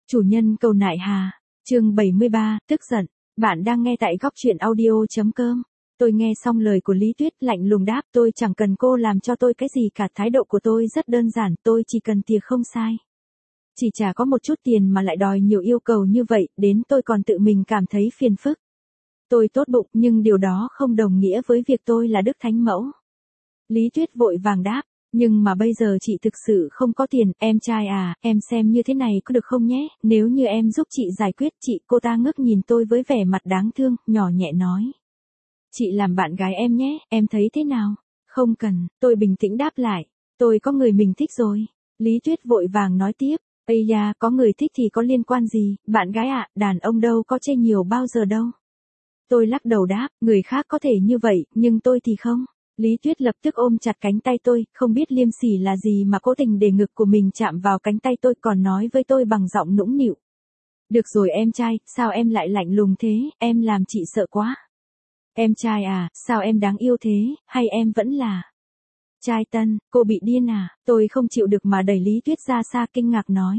Chủ nhân cầu nại hà, chương 73, tức giận. Bạn đang nghe tại góc truyện audio.com. Tôi nghe xong lời của Lý Tuyết lạnh lùng đáp, tôi chẳng cần cô làm cho tôi cái gì cả, thái độ của tôi rất đơn giản, tôi chỉ cần tiền không sai. Chỉ chả có một chút tiền mà lại đòi nhiều yêu cầu như vậy, đến tôi còn tự mình cảm thấy phiền phức. Tôi tốt bụng nhưng điều đó không đồng nghĩa với việc tôi là Đức Thánh Mẫu. Lý Tuyết vội vàng đáp. Nhưng mà bây giờ chị thực sự không có tiền, em trai à, em xem như thế này có được không nhé, nếu như em giúp chị giải quyết chị. Cô ta ngước nhìn tôi với vẻ mặt đáng thương, nhỏ nhẹ nói. Chị làm bạn gái em nhé, em thấy thế nào? Không cần, tôi bình tĩnh đáp lại, tôi có người mình thích rồi. Lý Tuyết vội vàng nói tiếp, ây da, có người thích thì có liên quan gì, bạn gái ạ, đàn ông đâu có chê nhiều bao giờ đâu. Tôi lắc đầu đáp, người khác có thể như vậy, nhưng tôi thì không. Lý Tuyết lập tức ôm chặt cánh tay tôi, không biết liêm sỉ là gì mà cố tình để ngực của mình chạm vào cánh tay tôi, còn nói với tôi bằng giọng nũng nịu. Được rồi em trai, sao em lại lạnh lùng thế, em làm chị sợ quá. Em trai à, sao em đáng yêu thế, hay em vẫn là trai tân, cô bị điên à, tôi không chịu được mà đẩy Lý Tuyết ra xa kinh ngạc nói.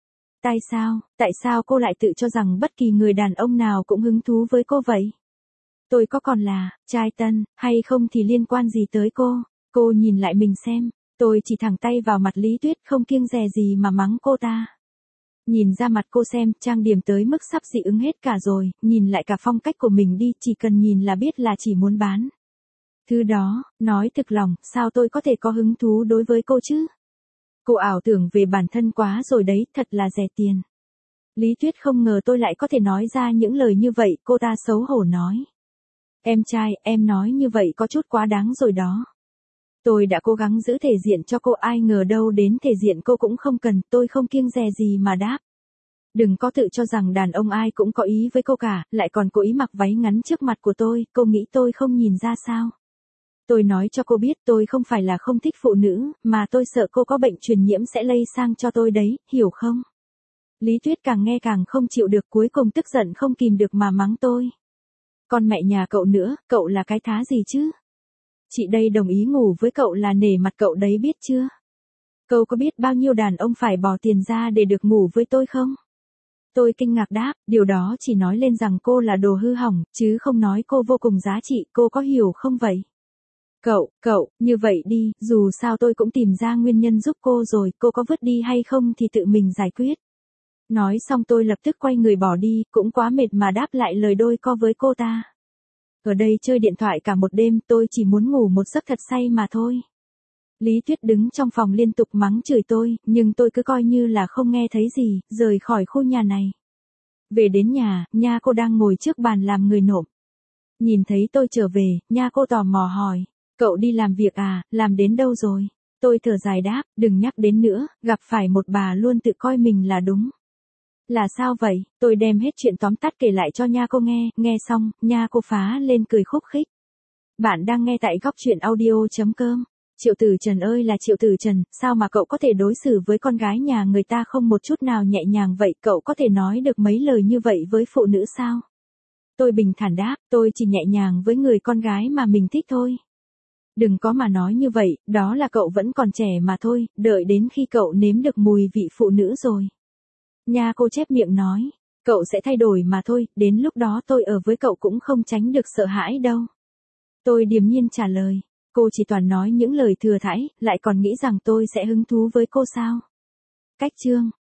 Tại sao cô lại tự cho rằng bất kỳ người đàn ông nào cũng hứng thú với cô vậy? Tôi có còn là trai tân hay không thì liên quan gì tới cô? Cô nhìn lại mình xem, tôi chỉ thẳng tay vào mặt Lý Tuyết không kiêng dè gì mà mắng cô ta. Nhìn ra mặt cô xem, trang điểm tới mức sắp dị ứng hết cả rồi, nhìn lại cả phong cách của mình đi, chỉ cần nhìn là biết là chỉ muốn bán. Thứ đó, nói thực lòng, sao tôi có thể có hứng thú đối với cô chứ? Cô ảo tưởng về bản thân quá rồi đấy, thật là rẻ tiền. Lý Tuyết không ngờ tôi lại có thể nói ra những lời như vậy, cô ta xấu hổ nói. Em trai, em nói như vậy có chút quá đáng rồi đó. Tôi đã cố gắng giữ thể diện cho cô, ai ngờ đâu đến thể diện cô cũng không cần, tôi không kiêng dè gì mà đáp. Đừng có tự cho rằng đàn ông ai cũng có ý với cô cả, lại còn cố ý mặc váy ngắn trước mặt của tôi, cô nghĩ tôi không nhìn ra sao? Tôi nói cho cô biết tôi không phải là không thích phụ nữ, mà tôi sợ cô có bệnh truyền nhiễm sẽ lây sang cho tôi đấy, hiểu không? Lý Tuyết càng nghe càng không chịu được, cuối cùng tức giận không kìm được mà mắng tôi. Con mẹ nhà cậu nữa, cậu là cái thá gì chứ? Chị đây đồng ý ngủ với cậu là nể mặt cậu đấy biết chưa? Cậu có biết bao nhiêu đàn ông phải bỏ tiền ra để được ngủ với tôi không? Tôi kinh ngạc đáp, điều đó chỉ nói lên rằng cô là đồ hư hỏng, chứ không nói cô vô cùng giá trị, cô có hiểu không vậy? Cậu, như vậy đi, dù sao tôi cũng tìm ra nguyên nhân giúp cô rồi, cô có vứt đi hay không thì tự mình giải quyết. Nói xong tôi lập tức quay người bỏ đi, cũng quá mệt mà đáp lại lời đôi co với cô ta. Ở đây chơi điện thoại cả một đêm, tôi chỉ muốn ngủ một giấc thật say mà thôi. Lý Tuyết đứng trong phòng liên tục mắng chửi tôi, nhưng tôi cứ coi như là không nghe thấy gì, rời khỏi khu nhà này. Về đến nhà, nha cô đang ngồi trước bàn làm người nộm. Nhìn thấy tôi trở về, nha cô tò mò hỏi, cậu đi làm việc à, làm đến đâu rồi? Tôi thở dài đáp, đừng nhắc đến nữa, gặp phải một bà luôn tự coi mình là đúng. Là sao vậy? Tôi đem hết chuyện tóm tắt kể lại cho nha cô nghe xong, nha cô phá lên cười khúc khích. Bạn đang nghe tại góc truyện audio.com. Triệu Tử Trần ơi là Triệu Tử Trần, sao mà cậu có thể đối xử với con gái nhà người ta không một chút nào nhẹ nhàng vậy, cậu có thể nói được mấy lời như vậy với phụ nữ sao? Tôi bình thản đáp, tôi chỉ nhẹ nhàng với người con gái mà mình thích thôi. Đừng có mà nói như vậy, đó là cậu vẫn còn trẻ mà thôi, đợi đến khi cậu nếm được mùi vị phụ nữ rồi. Nha cô chép miệng nói, cậu sẽ thay đổi mà thôi, đến lúc đó tôi ở với cậu cũng không tránh được sợ hãi đâu. Tôi điềm nhiên trả lời, cô chỉ toàn nói những lời thừa thãi, lại còn nghĩ rằng tôi sẽ hứng thú với cô sao? Cách chương.